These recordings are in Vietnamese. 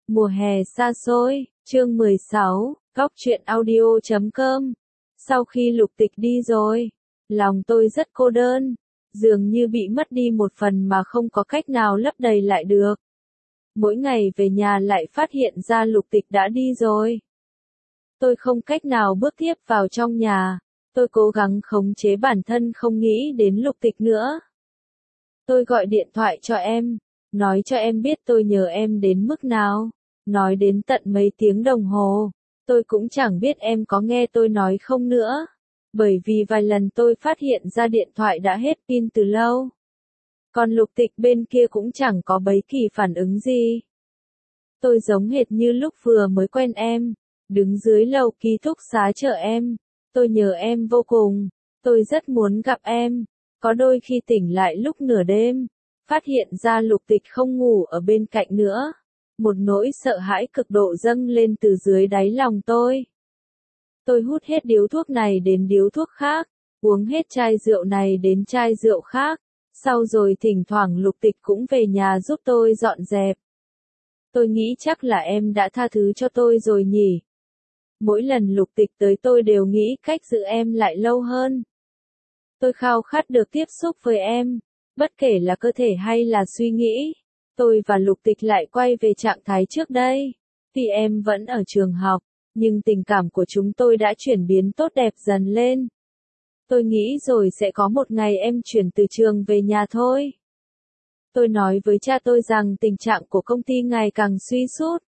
Mùa hè xa xôi, chương 16, góc truyện audio.com. Sau khi Lục Tịch đi rồi, lòng tôi rất cô đơn, dường như bị mất đi một phần mà không có cách nào lấp đầy lại được. Mỗi ngày về nhà lại phát hiện ra Lục Tịch đã đi rồi. Tôi không cách nào bước tiếp vào trong nhà, tôi cố gắng khống chế bản thân không nghĩ đến Lục Tịch nữa. Tôi gọi điện thoại cho em, nói cho em biết tôi nhớ em đến mức nào. Nói đến tận mấy tiếng đồng hồ, tôi cũng chẳng biết em có nghe tôi nói không nữa. Bởi vì vài lần tôi phát hiện ra điện thoại đã hết pin từ lâu. Còn Lục Tịch bên kia cũng chẳng có bấy kỳ phản ứng gì. Tôi giống hệt như lúc vừa mới quen em, đứng dưới lầu ký túc xá chờ em. Tôi nhớ em vô cùng, tôi rất muốn gặp em. Có đôi khi tỉnh lại lúc nửa đêm, phát hiện ra Lục Tịch không ngủ ở bên cạnh nữa. Một nỗi sợ hãi cực độ dâng lên từ dưới đáy lòng tôi. Tôi hút hết điếu thuốc này đến điếu thuốc khác, uống hết chai rượu này đến chai rượu khác. Sau rồi thỉnh thoảng Lục Tịch cũng về nhà giúp tôi dọn dẹp. Tôi nghĩ chắc là em đã tha thứ cho tôi rồi nhỉ. Mỗi lần Lục Tịch tới tôi đều nghĩ cách giữ em lại lâu hơn. Tôi khao khát được tiếp xúc với em, bất kể là cơ thể hay là suy nghĩ. Tôi và Lục Tịch lại quay về trạng thái trước đây. Tuy em vẫn ở trường học, nhưng tình cảm của chúng tôi đã chuyển biến tốt đẹp dần lên. Tôi nghĩ rồi sẽ có một ngày em chuyển từ trường về nhà thôi. Tôi nói với cha tôi rằng tình trạng của công ty ngày càng suy sút.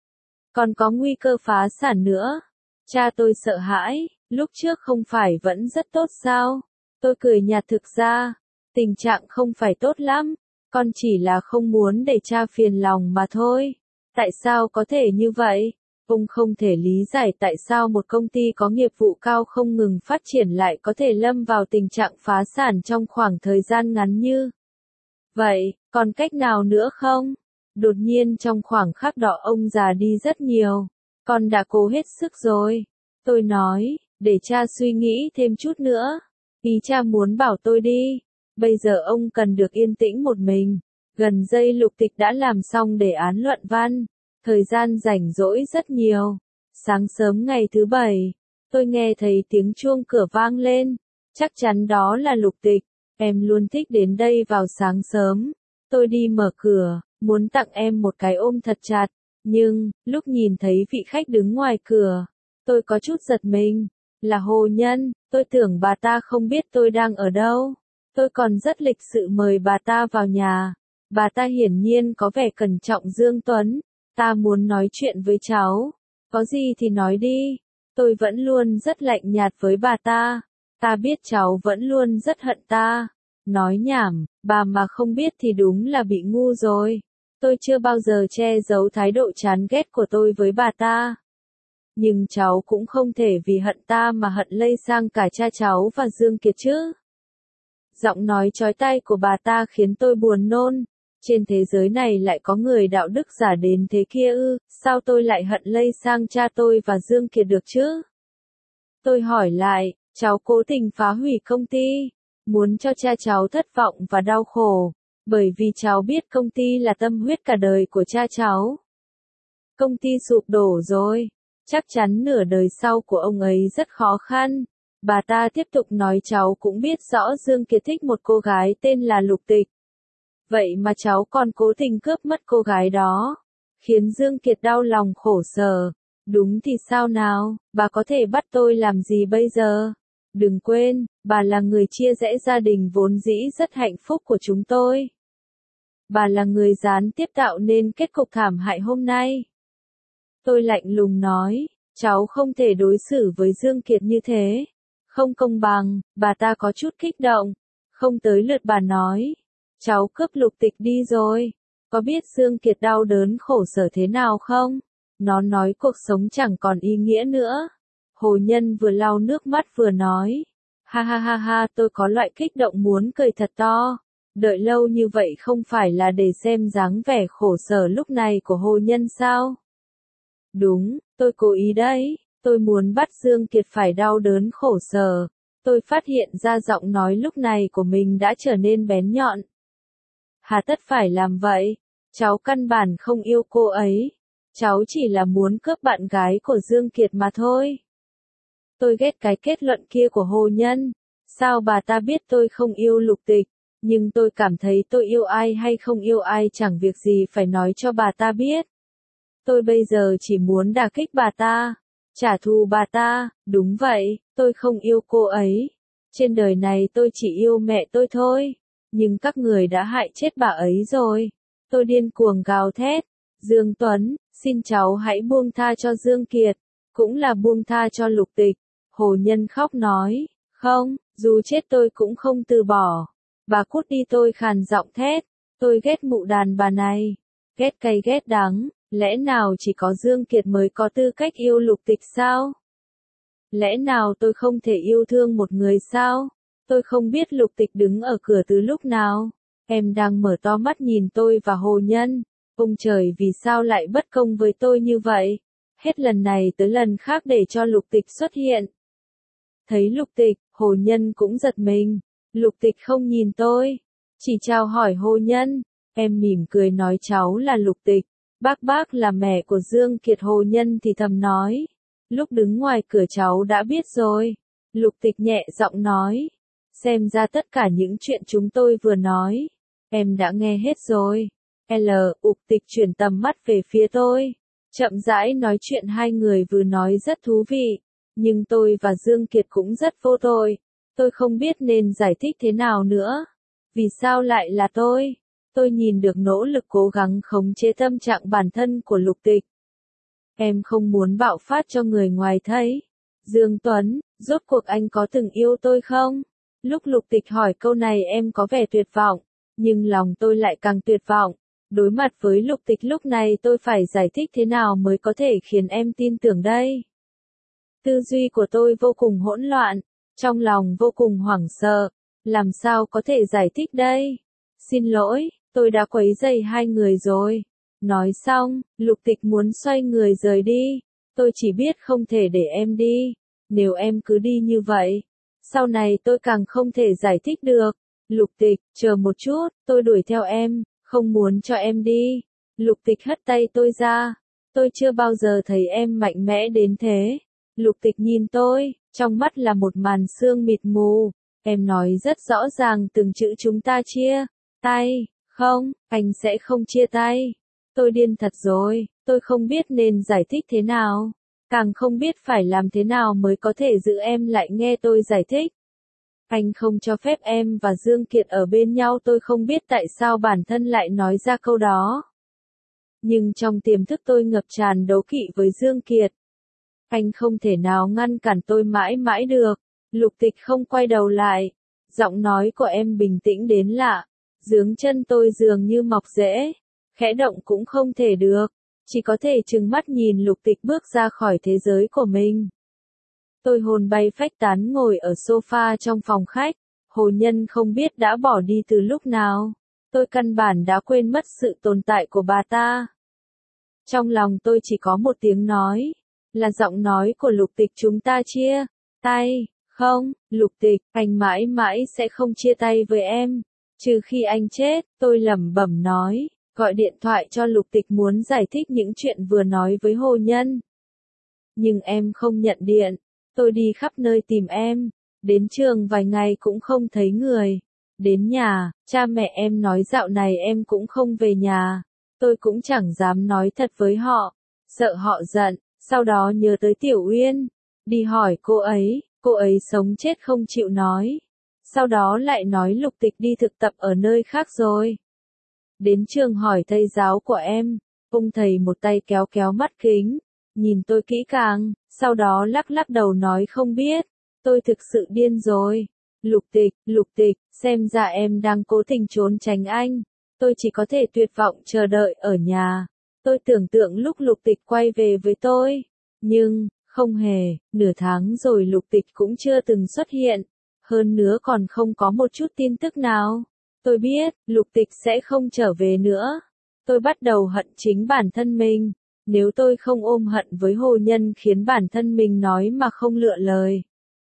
Còn có nguy cơ phá sản nữa. Cha tôi sợ hãi, lúc trước không phải vẫn rất tốt sao? Tôi cười nhạt, thực ra, tình trạng không phải tốt lắm. Con chỉ là không muốn để cha phiền lòng mà thôi. Tại sao có thể như vậy? Ông không thể lý giải tại sao một công ty có nghiệp vụ cao không ngừng phát triển lại có thể lâm vào tình trạng phá sản trong khoảng thời gian ngắn như vậy. Còn cách nào nữa không? Đột nhiên trong khoảng khắc đó ông già đi rất nhiều. Con đã cố hết sức rồi. Tôi nói, để cha suy nghĩ thêm chút nữa. Ý cha muốn bảo tôi đi. Bây giờ ông cần được yên tĩnh một mình. Gần đây Lục Tịch đã làm xong đề án luận văn. Thời gian rảnh rỗi rất nhiều. Sáng sớm ngày thứ Bảy, tôi nghe thấy tiếng chuông cửa vang lên. Chắc chắn đó là Lục Tịch. Em luôn thích đến đây vào sáng sớm. Tôi đi mở cửa, muốn tặng em một cái ôm thật chặt. Nhưng, lúc nhìn thấy vị khách đứng ngoài cửa, tôi có chút giật mình. Là Hồ Nhân, tôi tưởng bà ta không biết tôi đang ở đâu. Tôi còn rất lịch sự mời bà ta vào nhà. Bà ta hiển nhiên có vẻ cẩn trọng Dương Tuấn. Ta muốn nói chuyện với cháu. Có gì thì nói đi. Tôi vẫn luôn rất lạnh nhạt với bà ta. Ta biết cháu vẫn luôn rất hận ta. Nói nhảm, bà mà không biết thì đúng là bị ngu rồi. Tôi chưa bao giờ che giấu thái độ chán ghét của tôi với bà ta. Nhưng cháu cũng không thể vì hận ta mà hận lây sang cả cha cháu và Dương Kiệt chứ. Giọng nói chói tai của bà ta khiến tôi buồn nôn. Trên thế giới này lại có người đạo đức giả đến thế kia ư? Sao tôi lại hận lây sang cha tôi và Dương Kiệt được chứ? Tôi hỏi lại, cháu cố tình phá hủy công ty, muốn cho cha cháu thất vọng và đau khổ, bởi vì cháu biết công ty là tâm huyết cả đời của cha cháu. Công ty sụp đổ rồi, chắc chắn nửa đời sau của ông ấy rất khó khăn. Bà ta tiếp tục nói, cháu cũng biết rõ Dương Kiệt thích một cô gái tên là Lục Tịch. Vậy mà cháu còn cố tình cướp mất cô gái đó, khiến Dương Kiệt đau lòng khổ sở. Đúng thì sao nào, bà có thể bắt tôi làm gì bây giờ? Đừng quên, bà là người chia rẽ gia đình vốn dĩ rất hạnh phúc của chúng tôi. Bà là người gián tiếp tạo nên kết cục thảm hại hôm nay. Tôi lạnh lùng nói, cháu không thể đối xử với Dương Kiệt như thế. Không công bằng. Bà ta có chút kích động. Không tới lượt bà nói. Cháu cướp Lục Tịch đi rồi. Có biết Dương Kiệt đau đớn khổ sở thế nào không? Nó nói cuộc sống chẳng còn ý nghĩa nữa. Hồ Nhân vừa lau nước mắt vừa nói. Ha ha ha ha, tôi có loại kích động muốn cười thật to. Đợi lâu như vậy không phải là để xem dáng vẻ khổ sở lúc này của Hồ Nhân sao? Đúng, tôi cố ý đấy. Tôi muốn bắt Dương Kiệt phải đau đớn khổ sở. Tôi phát hiện ra giọng nói lúc này của mình đã trở nên bén nhọn. Hà tất phải làm vậy? Cháu căn bản không yêu cô ấy. Cháu chỉ là muốn cướp bạn gái của Dương Kiệt mà thôi. Tôi ghét cái kết luận kia của Hồ Nhân. Sao bà ta biết tôi không yêu Lục Tịch, nhưng tôi cảm thấy tôi yêu ai hay không yêu ai chẳng việc gì phải nói cho bà ta biết. Tôi bây giờ chỉ muốn đả kích bà ta, trả thù bà ta, đúng vậy, tôi không yêu cô ấy. Trên đời này tôi chỉ yêu mẹ tôi thôi, nhưng các người đã hại chết bà ấy rồi. Tôi điên cuồng gào thét, Dương Tuấn, xin cháu hãy buông tha cho Dương Kiệt, cũng là buông tha cho Lục Tịch. Hồ Nhân khóc nói, không, dù chết tôi cũng không từ bỏ. Bà cút đi, tôi khàn giọng thét, tôi ghét mụ đàn bà này, ghét cay ghét đắng, lẽ nào chỉ có Dương Kiệt mới có tư cách yêu Lục Tịch sao? Lẽ nào tôi không thể yêu thương một người sao? Tôi không biết Lục Tịch đứng ở cửa từ lúc nào. Em đang mở to mắt nhìn tôi và Hồ Nhân. Ông trời, vì sao lại bất công với tôi như vậy? Hết lần này tới lần khác để cho Lục Tịch xuất hiện. Thấy Lục Tịch, Hồ Nhân cũng giật mình. Lục Tịch không nhìn tôi, chỉ chào hỏi Hồ Nhân. Em mỉm cười nói cháu là Lục Tịch. Bác là mẹ của Dương Kiệt. Hồ Nhân thì thầm nói. Lúc đứng ngoài cửa cháu đã biết rồi. Lục Tịch nhẹ giọng nói. Xem ra tất cả những chuyện chúng tôi vừa nói, em đã nghe hết rồi. Lục Tịch chuyển tầm mắt về phía tôi. Chậm rãi nói chuyện, hai người vừa nói rất thú vị. Nhưng tôi và Dương Kiệt cũng rất vô tội. Tôi không biết nên giải thích thế nào nữa. Vì sao lại là tôi? Tôi nhìn được nỗ lực cố gắng khống chế tâm trạng bản thân của Lục Tịch. Em không muốn bạo phát cho người ngoài thấy. Dương Tuấn, rốt cuộc anh có từng yêu tôi không? Lúc Lục Tịch hỏi câu này em có vẻ tuyệt vọng, nhưng lòng tôi lại càng tuyệt vọng. Đối mặt với Lục Tịch lúc này tôi phải giải thích thế nào mới có thể khiến em tin tưởng đây? Tư duy của tôi vô cùng hỗn loạn, trong lòng vô cùng hoảng sợ, làm sao có thể giải thích đây? Xin lỗi, tôi đã quấy rầy hai người rồi. Nói xong, Lục Tịch muốn xoay người rời đi. Tôi chỉ biết không thể để em đi. Nếu em cứ đi như vậy, sau này tôi càng không thể giải thích được. Lục Tịch, chờ một chút, tôi đuổi theo em, không muốn cho em đi. Lục Tịch hất tay tôi ra. Tôi chưa bao giờ thấy em mạnh mẽ đến thế. Lục Tịch nhìn tôi, trong mắt là một màn sương mịt mù. Em nói rất rõ ràng từng chữ chúng ta chia tay. Không, anh sẽ không chia tay. Tôi điên thật rồi, tôi không biết nên giải thích thế nào. Càng không biết phải làm thế nào mới có thể giữ em lại nghe tôi giải thích. Anh không cho phép em và Dương Kiệt ở bên nhau, tôi không biết tại sao bản thân lại nói ra câu đó. Nhưng trong tiềm thức tôi ngập tràn đố kỵ với Dương Kiệt. Anh không thể nào ngăn cản tôi mãi mãi được. Lục Tịch không quay đầu lại. Giọng nói của em bình tĩnh đến lạ. Dưới chân tôi dường như mọc rễ. Khẽ động cũng không thể được. Chỉ có thể trừng mắt nhìn Lục Tịch bước ra khỏi thế giới của mình. Tôi hồn bay phách tán ngồi ở sofa trong phòng khách. Hồ Nhân không biết đã bỏ đi từ lúc nào. Tôi căn bản đã quên mất sự tồn tại của bà ta. Trong lòng tôi chỉ có một tiếng nói. Là giọng nói của Lục Tịch, chúng ta chia tay. Không, Lục Tịch, anh mãi mãi sẽ không chia tay với em. Trừ khi anh chết, tôi lẩm bẩm nói. Gọi điện thoại cho Lục Tịch muốn giải thích những chuyện vừa nói với Hồ Nhân. Nhưng em không nhận điện. Tôi đi khắp nơi tìm em. Đến trường vài ngày cũng không thấy người. Đến nhà, cha mẹ em nói dạo này em cũng không về nhà. Tôi cũng chẳng dám nói thật với họ. Sợ họ giận. Sau đó nhớ tới Tiểu Uyên. Đi hỏi cô ấy sống chết không chịu nói. Sau đó lại nói Lục Tịch đi thực tập ở nơi khác rồi. Đến trường hỏi thầy giáo của em. Ông thầy một tay kéo kéo mắt kính. Nhìn tôi kỹ càng. Sau đó lắc lắc đầu nói không biết. Tôi thực sự điên rồi. Lục Tịch, xem ra em đang cố tình trốn tránh anh. Tôi chỉ có thể tuyệt vọng chờ đợi ở nhà. Tôi tưởng tượng lúc Lục Tịch quay về với tôi. Nhưng, không hề, nửa tháng rồi Lục Tịch cũng chưa từng xuất hiện. Hơn nữa còn không có một chút tin tức nào. Tôi biết, Lục Tịch sẽ không trở về nữa. Tôi bắt đầu hận chính bản thân mình. Nếu tôi không ôm hận với Hồ Nhân khiến bản thân mình nói mà không lựa lời,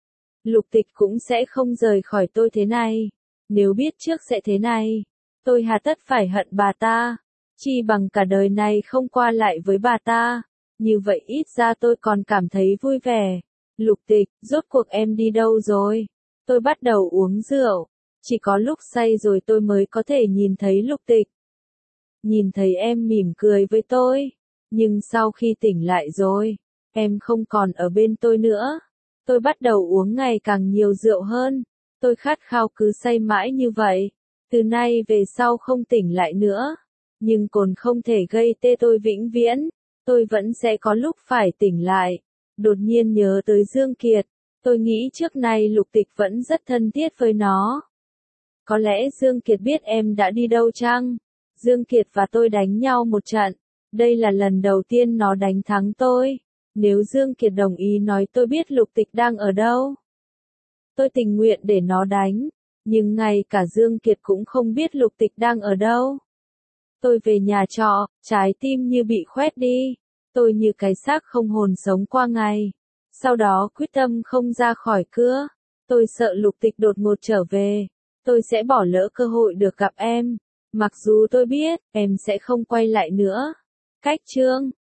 Lục Tịch cũng sẽ không rời khỏi tôi thế này. Nếu biết trước sẽ thế này, tôi hà tất phải hận bà ta. Chi bằng cả đời này không qua lại với bà ta. Như vậy ít ra tôi còn cảm thấy vui vẻ. Lục Tịch, rốt cuộc em đi đâu rồi? Tôi bắt đầu uống rượu. Chỉ có lúc say rồi tôi mới có thể nhìn thấy Lục Tịch. Nhìn thấy em mỉm cười với tôi. Nhưng sau khi tỉnh lại rồi, em không còn ở bên tôi nữa. Tôi bắt đầu uống ngày càng nhiều rượu hơn. Tôi khát khao cứ say mãi như vậy. Từ nay về sau không tỉnh lại nữa. Nhưng cồn không thể gây tê tôi vĩnh viễn. Tôi vẫn sẽ có lúc phải tỉnh lại. Đột nhiên nhớ tới Dương Kiệt. Tôi nghĩ trước nay Lục Tịch vẫn rất thân thiết với nó. Có lẽ Dương Kiệt biết em đã đi đâu chăng? Dương Kiệt và tôi đánh nhau một trận. Đây là lần đầu tiên nó đánh thắng tôi. Nếu Dương Kiệt đồng ý nói tôi biết Lục Tịch đang ở đâu, tôi tình nguyện để nó đánh. Nhưng ngay cả Dương Kiệt cũng không biết Lục Tịch đang ở đâu. Tôi về nhà trọ, trái tim như bị khoét đi. Tôi như cái xác không hồn sống qua ngày. Sau đó quyết tâm không ra khỏi cửa. Tôi sợ Lục Tịch đột ngột trở về. Tôi sẽ bỏ lỡ cơ hội được gặp em. Mặc dù tôi biết, em sẽ không quay lại nữa. Cách chương